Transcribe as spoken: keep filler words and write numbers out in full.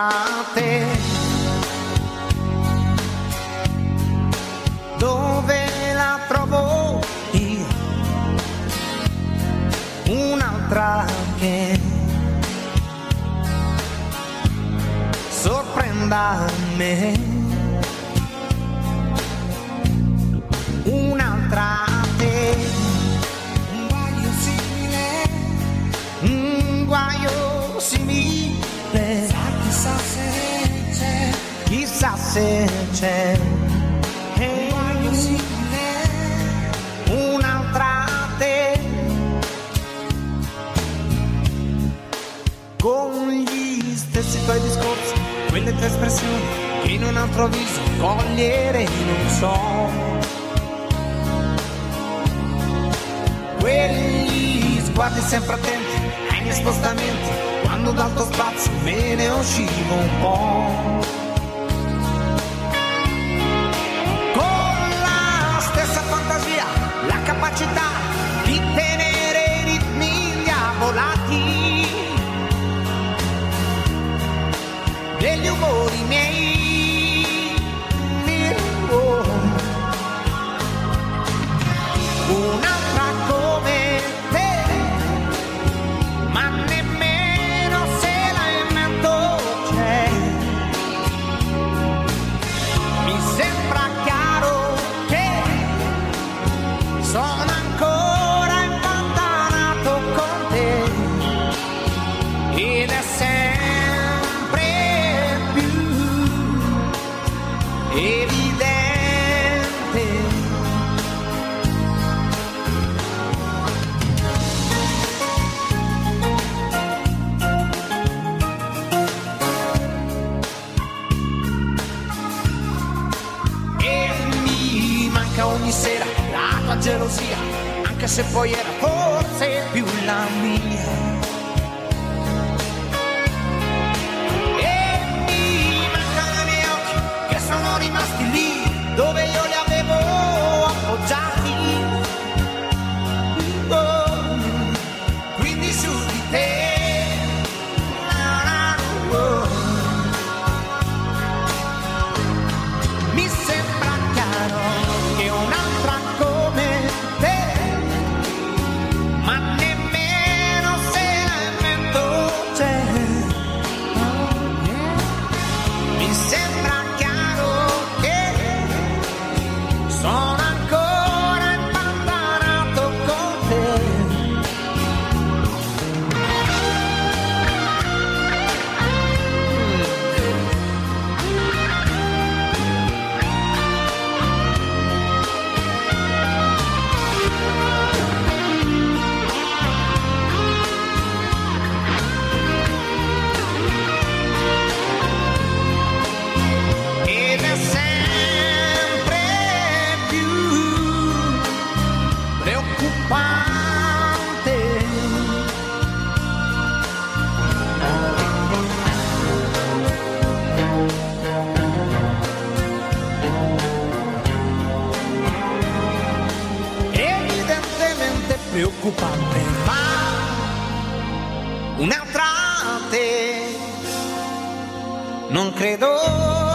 te. Dove la trovo io? Un'altra che sorprenda me. Un'altra te. Un guaio simile. Un guaio simile. Chissà se c'è. Chissà se c'è. Un guaio simile. Un'altra te. Con gli stessi tuoi discorsi, quelle tue espressioni che in un altro viso cogliere non so. Quegli sguardi sempre attenti ai miei spostamenti, quando dal tuo spazio me ne uscivo un po'. Con la stessa fantasia, la capacità di tenere i ritmi diavolati degli umori miei. Oh. Un'altra come te, ma nemmeno se la invento c'è. Mi sembra chiaro che sono ancora impantanato con te ed è sempre evidente. E mi manca ogni sera la tua gelosia, anche se poi era forse più la mia. Sono rimasti lì dove io li avevo appoggiati. Oh, quindi su di te. Oh, mi sembra chiaro che un'altra come te, ma nemmeno se la invento c'è. Oh, yeah. Mi sembra sono ancora impantanato con te. Ed è sempre preoccupante. Evidentemente preoccupante, ma un'altra te non credo